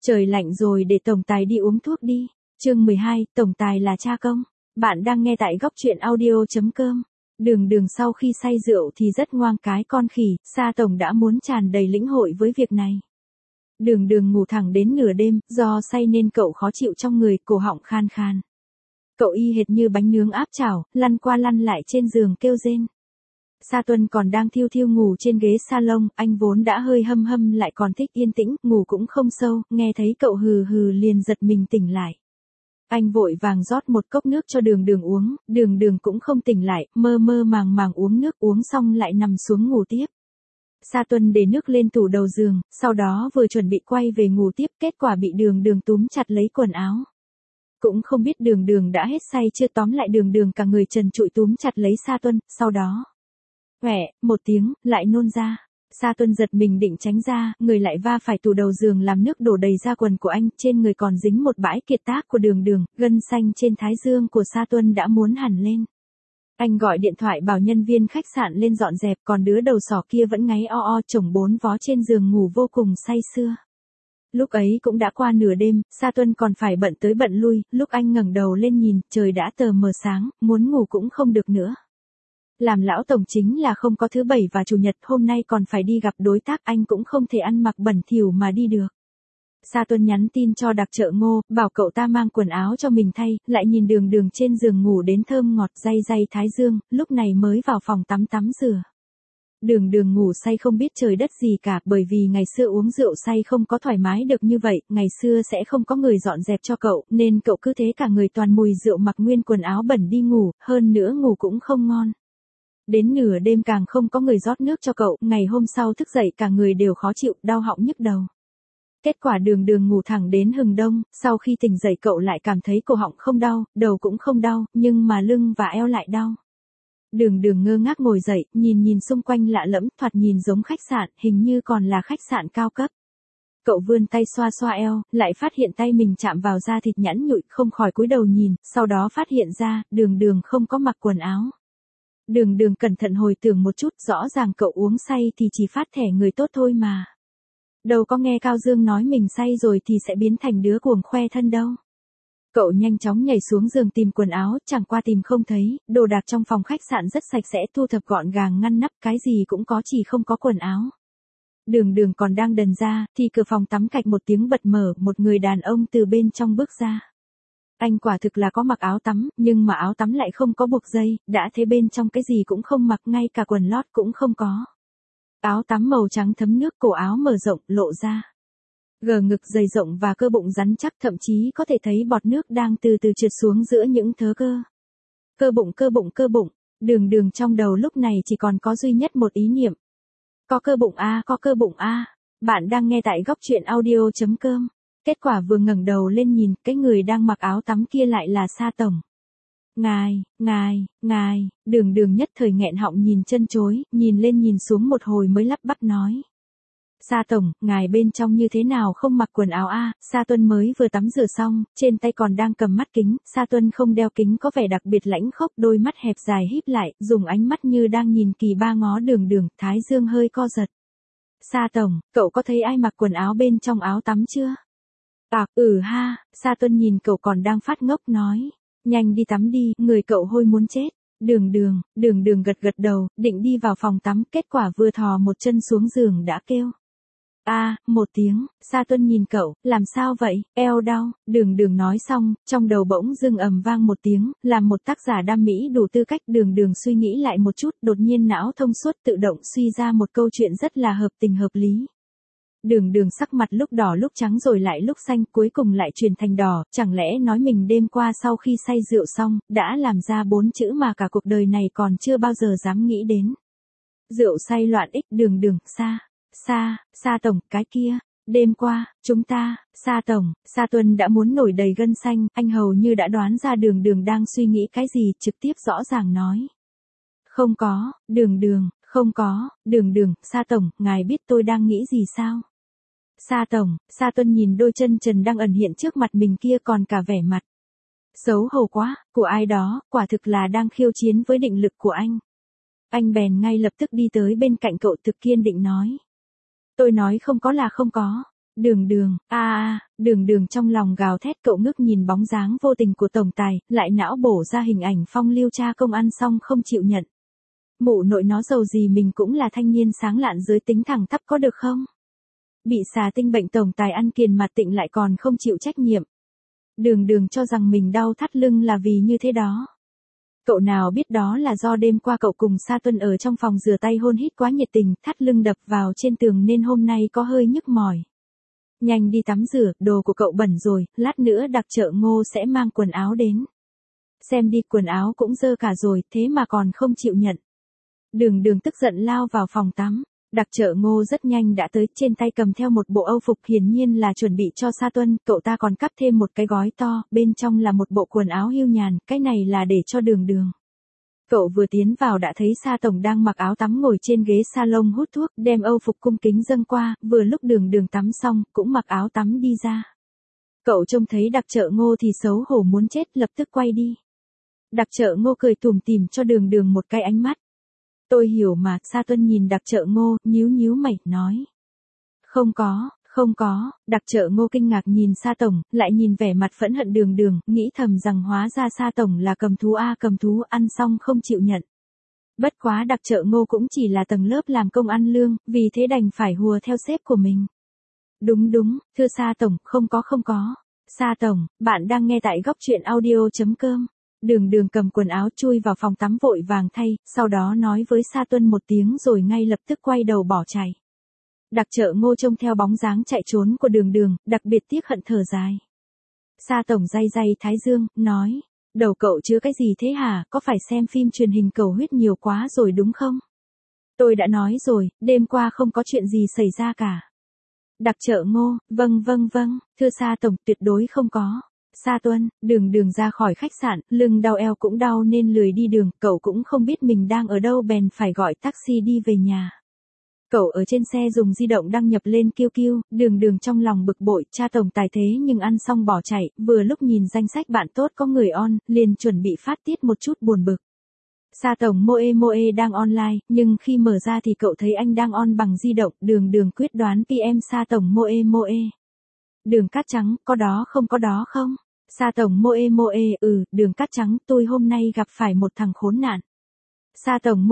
Trời lạnh rồi, để tổng tài đi uống thuốc đi. Chương 12, tổng tài là cha công. Bạn đang nghe tại góc truyện audio.com. Đường sau khi say rượu thì rất ngoan cái con khỉ, Sa tổng đã muốn tràn đầy lĩnh hội với việc này. Đường ngủ thẳng đến nửa đêm, do say nên cậu khó chịu trong người, cổ họng khan khan. Cậu y hệt như bánh nướng áp chảo, lăn qua lăn lại trên giường kêu rên. Sa Tuân còn đang thiêu thiêu ngủ trên ghế salon, anh vốn đã hơi hâm lại còn thích yên tĩnh, ngủ cũng không sâu, nghe thấy cậu hừ hừ liền giật mình tỉnh lại. Anh vội vàng rót một cốc nước cho đường uống, đường cũng không tỉnh lại, mơ màng uống nước, uống xong lại nằm xuống ngủ tiếp. Sa Tuân để nước lên tủ đầu giường, sau đó vừa chuẩn bị quay về ngủ tiếp, kết quả bị đường túm chặt lấy quần áo. Cũng không biết đường đã hết say chưa, tóm lại đường cả người trần trụi túm chặt lấy Sa Tuân, sau đó "Quẹ" một tiếng, lại nôn ra. Sa Tuân giật mình định tránh ra, người lại va phải tủ đầu giường làm nước đổ đầy ra quần của anh, trên người còn dính một bãi kiệt tác của đường, gân xanh trên thái dương của Sa Tuân đã muốn hẳn lên. Anh gọi điện thoại bảo nhân viên khách sạn lên dọn dẹp, còn đứa đầu sỏ kia vẫn ngáy o chồng 4 vó trên giường ngủ vô cùng say sưa. Lúc ấy cũng đã qua nửa đêm, Sa Tuân còn phải bận tới bận lui, lúc anh ngẩng đầu lên nhìn, trời đã tờ mờ sáng, muốn ngủ cũng không được nữa. Làm lão tổng chính là không có thứ bảy và chủ nhật, hôm nay còn phải đi gặp đối tác, anh cũng không thể ăn mặc bẩn thỉu mà đi được. Sa Tuân nhắn tin cho đặc trợ Ngô, bảo cậu ta mang quần áo cho mình thay, lại nhìn đường trên giường ngủ đến thơm ngọt, day thái dương, lúc này mới vào phòng tắm rửa. Đường ngủ say không biết trời đất gì cả, bởi vì ngày xưa uống rượu say không có thoải mái được như vậy, ngày xưa sẽ không có người dọn dẹp cho cậu, nên cậu cứ thế cả người toàn mùi rượu, mặc nguyên quần áo bẩn đi ngủ, hơn nữa ngủ cũng không ngon. Đến nửa đêm càng không có người rót nước cho cậu, ngày hôm sau thức dậy cả người đều khó chịu, đau họng nhức đầu. Kết quả đường ngủ thẳng đến hừng đông, sau khi tỉnh dậy cậu lại cảm thấy cổ họng không đau, đầu cũng không đau, nhưng mà lưng và eo lại đau. Đường ngơ ngác ngồi dậy, nhìn xung quanh lạ lẫm, thoạt nhìn giống khách sạn, hình như còn là khách sạn cao cấp. Cậu vươn tay xoa eo, lại phát hiện tay mình chạm vào da thịt nhẵn nhụi, không khỏi cúi đầu nhìn, sau đó phát hiện ra, đường không có mặc quần áo. Đường cẩn thận hồi tưởng một chút, rõ ràng cậu uống say thì chỉ phát thẻ người tốt thôi mà. Đâu có nghe Cao Dương nói mình say rồi thì sẽ biến thành đứa cuồng khoe thân đâu. Cậu nhanh chóng nhảy xuống giường tìm quần áo, chẳng qua tìm không thấy, đồ đạc trong phòng khách sạn rất sạch sẽ, thu thập gọn gàng ngăn nắp, cái gì cũng có, chỉ không có quần áo. Đường còn đang đần ra, thì cửa phòng tắm cạch một tiếng bật mở, một người đàn ông từ bên trong bước ra. Anh quả thực là có mặc áo tắm, nhưng mà áo tắm lại không có buộc dây, đã thế bên trong cái gì cũng không mặc, ngay cả quần lót cũng không có. Áo tắm màu trắng thấm nước, cổ áo mở rộng, lộ ra ngực dày rộng và cơ bụng rắn chắc, thậm chí có thể thấy bọt nước đang từ từ trượt xuống giữa những thớ cơ. Cơ bụng, đường trong đầu lúc này chỉ còn có duy nhất một ý niệm. Có cơ bụng a. Bạn đang nghe tại góc truyện audio.com. Kết quả vừa ngẩng đầu lên nhìn, cái người đang mặc áo tắm kia lại là Sa tổng. Ngài, đường nhất thời nghẹn họng nhìn chân chối, nhìn lên nhìn xuống một hồi mới lắp bắp nói. Sa tổng, ngài bên trong như thế nào không mặc quần áo a? Sa Tuân mới vừa tắm rửa xong, trên tay còn đang cầm mắt kính, Sa Tuân không đeo kính có vẻ đặc biệt lãnh khốc, đôi mắt hẹp dài híp lại, dùng ánh mắt như đang nhìn kỳ ba ngó đường, thái dương hơi co giật. Sa tổng, cậu có thấy ai mặc quần áo bên trong áo tắm chưa? Ha, Sa Tuân nhìn cậu còn đang phát ngốc nói. Nhanh đi tắm đi, người cậu hôi muốn chết. Đường gật đầu, định đi vào phòng tắm, kết quả vừa thò một chân xuống giường đã kêu. Một tiếng, Sa Tuân nhìn cậu, làm sao vậy, eo đau, đường nói xong, trong đầu bỗng dưng ầm vang một tiếng, làm một tác giả đam mỹ đủ tư cách, đường suy nghĩ lại một chút, đột nhiên não thông suốt tự động suy ra một câu chuyện rất là hợp tình hợp lý. Đường sắc mặt lúc đỏ lúc trắng rồi lại lúc xanh, cuối cùng lại chuyển thành đỏ, chẳng lẽ nói mình đêm qua sau khi say rượu xong, đã làm ra 4 chữ mà cả cuộc đời này còn chưa bao giờ dám nghĩ đến. Rượu say loạn ích, đường, Sa tổng, cái kia, đêm qua, chúng ta, Sa tổng, Sa Tuân đã muốn nổi đầy gân xanh, anh hầu như đã đoán ra đường đang suy nghĩ cái gì, trực tiếp rõ ràng nói. Không có, không có, Sa tổng, ngài biết tôi đang nghĩ gì sao? Sa tổng, Sa Tuân nhìn đôi chân trần đang ẩn hiện trước mặt mình kia còn cả vẻ mặt xấu hổ quá, của ai đó, quả thực là đang khiêu chiến với định lực của anh. Anh bèn ngay lập tức đi tới bên cạnh cậu, thực kiên định nói. Tôi nói không có là không có. Đường đường, đường đường trong lòng gào thét, cậu ngước nhìn bóng dáng vô tình của tổng tài, lại não bổ ra hình ảnh Phong Lưu cha công ăn xong không chịu nhận. Mụ nội nó giàu gì mình cũng là thanh niên sáng lạn giới tính thẳng thắp có được không? Bị xà tinh bệnh tổng tài ăn kiền mặt tịnh lại còn không chịu trách nhiệm. Đường đường cho rằng mình đau thắt lưng là vì như thế đó. Cậu nào biết đó là do đêm qua cậu cùng Sa Tuân ở trong phòng rửa tay hôn hít quá nhiệt tình, thắt lưng đập vào trên tường nên hôm nay có hơi nhức mỏi. Nhanh đi tắm rửa, đồ của cậu bẩn rồi, lát nữa đặc chợ Ngô sẽ mang quần áo đến. Xem đi, quần áo cũng dơ cả rồi, thế mà còn không chịu nhận. Đường đường tức giận lao vào phòng tắm. Đặc chợ Ngô rất nhanh đã tới, trên tay cầm theo một bộ âu phục, hiển nhiên là chuẩn bị cho Sa Tuân, cậu ta còn cắp thêm một cái gói to, bên trong là một bộ quần áo hưu nhàn, cái này là để cho đường đường. Cậu vừa tiến vào đã thấy Sa tổng đang mặc áo tắm ngồi trên ghế salon hút thuốc, đem âu phục cung kính dâng qua, vừa lúc đường đường tắm xong, cũng mặc áo tắm đi ra. Cậu trông thấy đặc chợ Ngô thì xấu hổ muốn chết, lập tức quay đi. Đặc chợ Ngô cười tủm tỉm cho đường đường một cái ánh mắt. Tôi hiểu mà, Sa Tuân nhìn đặc chợ Ngô, nhíu mày, nói. Không có, đặc chợ Ngô kinh ngạc nhìn Sa tổng, lại nhìn vẻ mặt phẫn hận đường đường, nghĩ thầm rằng hóa ra Sa tổng là cầm thú cầm thú, ăn xong không chịu nhận. Bất quá đặc chợ Ngô cũng chỉ là tầng lớp làm công ăn lương, vì thế đành phải hùa theo sếp của mình. Đúng, thưa Sa tổng, không có. Sa tổng, bạn đang nghe tại góc truyện audio.com. Đường đường cầm quần áo chui vào phòng tắm vội vàng thay, sau đó nói với Sa Tuân một tiếng rồi ngay lập tức quay đầu bỏ chạy. Đặc chợ Ngô trông theo bóng dáng chạy trốn của đường đường, đặc biệt tiếc hận thở dài. Sa tổng day thái dương, nói, đầu cậu chứa cái gì thế hả, có phải xem phim truyền hình cầu huyết nhiều quá rồi đúng không? Tôi đã nói rồi, đêm qua không có chuyện gì xảy ra cả. Đặc chợ Ngô, vâng, thưa Sa tổng, tuyệt đối không có. Sa Tuân, đường đường ra khỏi khách sạn, lưng đau eo cũng đau nên lười đi đường, cậu cũng không biết mình đang ở đâu bèn phải gọi taxi đi về nhà. Cậu ở trên xe dùng di động đăng nhập lên QQ, đường đường trong lòng bực bội, cha tổng tài thế nhưng ăn xong bỏ chạy, vừa lúc nhìn danh sách bạn tốt có người on, liền chuẩn bị phát tiết một chút buồn bực. Sa tổng Moe đang online, nhưng khi mở ra thì cậu thấy anh đang on bằng di động, đường đường quyết đoán PM Sa tổng Moe. Đường cát trắng, có đó không? Sa tổng Moe, đường cát trắng, tôi hôm nay gặp phải một thằng khốn nạn. Sa tổng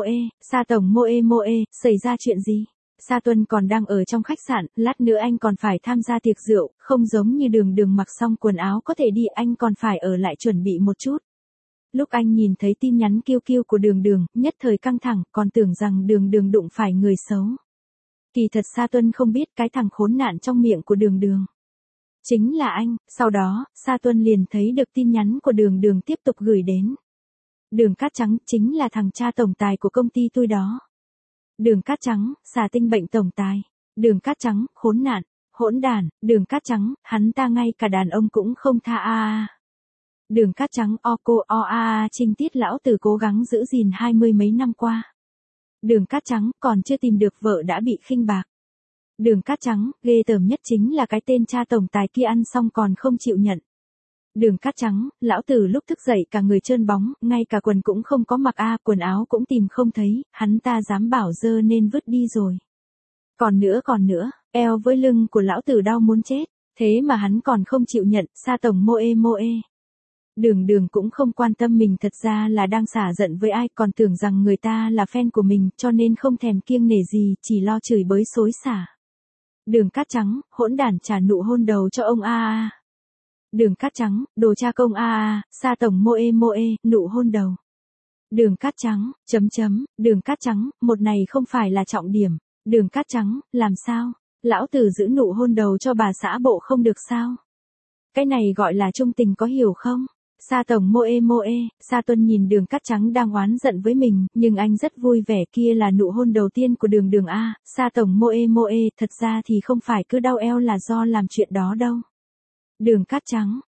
Moe, xảy ra chuyện gì? Sa Tuân còn đang ở trong khách sạn, lát nữa anh còn phải tham gia tiệc rượu, không giống như đường đường mặc xong quần áo có thể đi, anh còn phải ở lại chuẩn bị một chút. Lúc anh nhìn thấy tin nhắn QQ của đường đường, nhất thời căng thẳng, còn tưởng rằng đường đường đụng phải người xấu. Kỳ thật Sa Tuân không biết cái thằng khốn nạn trong miệng của đường đường chính là anh, sau đó, Sa Tuân liền thấy được tin nhắn của đường đường tiếp tục gửi đến. Đường cát trắng, chính là thằng cha tổng tài của công ty tôi đó. Đường cát trắng, xà tinh bệnh tổng tài. Đường cát trắng, khốn nạn, hỗn đản, đường cát trắng, hắn ta ngay cả đàn ông cũng không tha Đường cát trắng, trinh tiết lão tử cố gắng giữ gìn 20 mấy năm qua. Đường cát trắng, còn chưa tìm được vợ đã bị khinh bạc. Đường cát trắng, ghê tởm nhất chính là cái tên cha tổng tài kia ăn xong còn không chịu nhận. Đường cát trắng, lão tử lúc thức dậy cả người trơn bóng, ngay cả quần cũng không có mặc quần áo cũng tìm không thấy, hắn ta dám bảo dơ nên vứt đi rồi. Còn nữa, eo với lưng của lão tử đau muốn chết, thế mà hắn còn không chịu nhận, Sa tổng Moe. Đường đường cũng không quan tâm mình thật ra là đang xả giận với ai, còn tưởng rằng người ta là fan của mình, cho nên không thèm kiêng nể gì, chỉ lo chửi bới xối xả. Đường cát trắng, hỗn đản, trả nụ hôn đầu cho ông Đường cát trắng, đồ cha công Sa tổng Moe, nụ hôn đầu. Đường cát trắng, đường cát trắng, một này không phải là trọng điểm. Đường cát trắng, làm sao? Lão tử giữ nụ hôn đầu cho bà xã bộ không được sao? Cái này gọi là trung tình có hiểu không? Sa tổng Moe, Sa Tuân nhìn đường cát trắng đang oán giận với mình, nhưng anh rất vui vẻ, kia là nụ hôn đầu tiên của đường đường Sa tổng Moe, thật ra thì không phải cứ đau eo là do làm chuyện đó đâu. Đường cát trắng,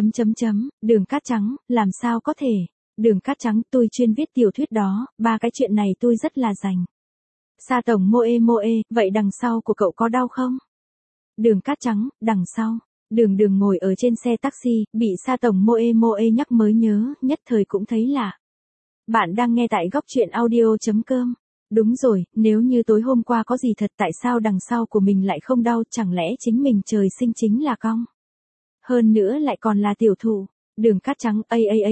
đường cát trắng, làm sao có thể? Đường cát trắng, tôi chuyên viết tiểu thuyết đó, ba cái chuyện này tôi rất là rành. Sa tổng Moe, vậy đằng sau của cậu có đau không? Đường cát trắng, đằng sau. Đường đường ngồi ở trên xe taxi, bị Sa tổng Moe nhắc mới nhớ, nhất thời cũng thấy lạ. Bạn đang nghe tại góc truyện audio.com. Đúng rồi, nếu như tối hôm qua có gì thật tại sao đằng sau của mình lại không đau, chẳng lẽ chính mình trời sinh chính là cong. Hơn nữa lại còn là tiểu thủ. Đường cát trắng,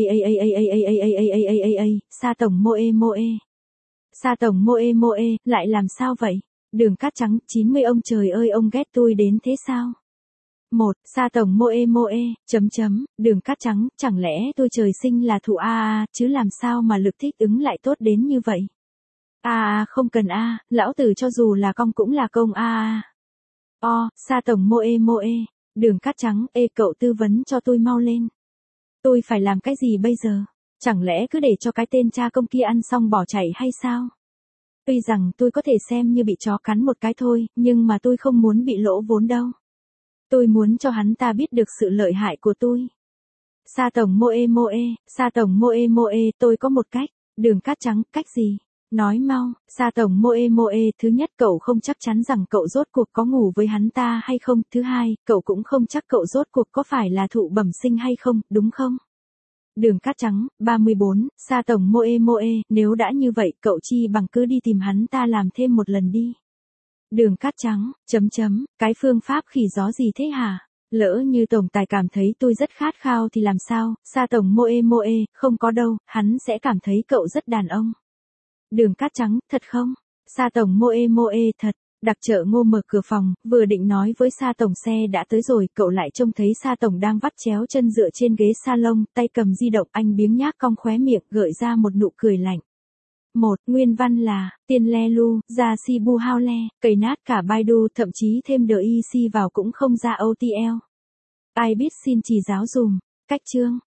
Sa tổng moe. Sa tổng moe, lại làm sao vậy? Đường cát trắng, 90 ông trời ơi ông ghét tôi đến thế sao? Sa tổng moe, đường cát trắng, chẳng lẽ tôi trời sinh là thủ chứ làm sao mà lực thích ứng lại tốt đến như vậy? Không cần lão tử cho dù là cong cũng là công Sa tổng moe, đường cát trắng, cậu tư vấn cho tôi mau lên. Tôi phải làm cái gì bây giờ? Chẳng lẽ cứ để cho cái tên cha công kia ăn xong bỏ chạy hay sao? Tuy rằng tôi có thể xem như bị chó cắn một cái thôi, nhưng mà tôi không muốn bị lỗ vốn đâu. Tôi muốn cho hắn ta biết được sự lợi hại của tôi. Sa tổng moe, tôi có một cách. Đường cát trắng, cách gì? Nói mau, Sa tổng moe, thứ nhất cậu không chắc chắn rằng cậu rốt cuộc có ngủ với hắn ta hay không, thứ hai, cậu cũng không chắc cậu rốt cuộc có phải là thụ bẩm sinh hay không, đúng không? Đường cát trắng, 34, Sa tổng moe, nếu đã như vậy, cậu chi bằng cứ đi tìm hắn ta làm thêm một lần đi. Đường cát trắng, cái phương pháp khỉ gió gì thế hả? Lỡ như tổng tài cảm thấy tôi rất khát khao thì làm sao? Sa tổng moe, không có đâu, hắn sẽ cảm thấy cậu rất đàn ông. Đường cát trắng, thật không? Sa tổng moe, thật. Đặc chợ Ngô mở cửa phòng, vừa định nói với Sa tổng xe đã tới rồi, cậu lại trông thấy Sa tổng đang vắt chéo chân dựa trên ghế salon, tay cầm di động, anh biếng nhác cong khóe miệng, gợi ra một nụ cười lạnh. Nguyên văn là, tiền le lu, ra si bu hao le, cầy nát cả Baidu, thậm chí thêm DEC vào cũng không ra OTL. Ai biết xin chỉ giáo dùm. Cách chương.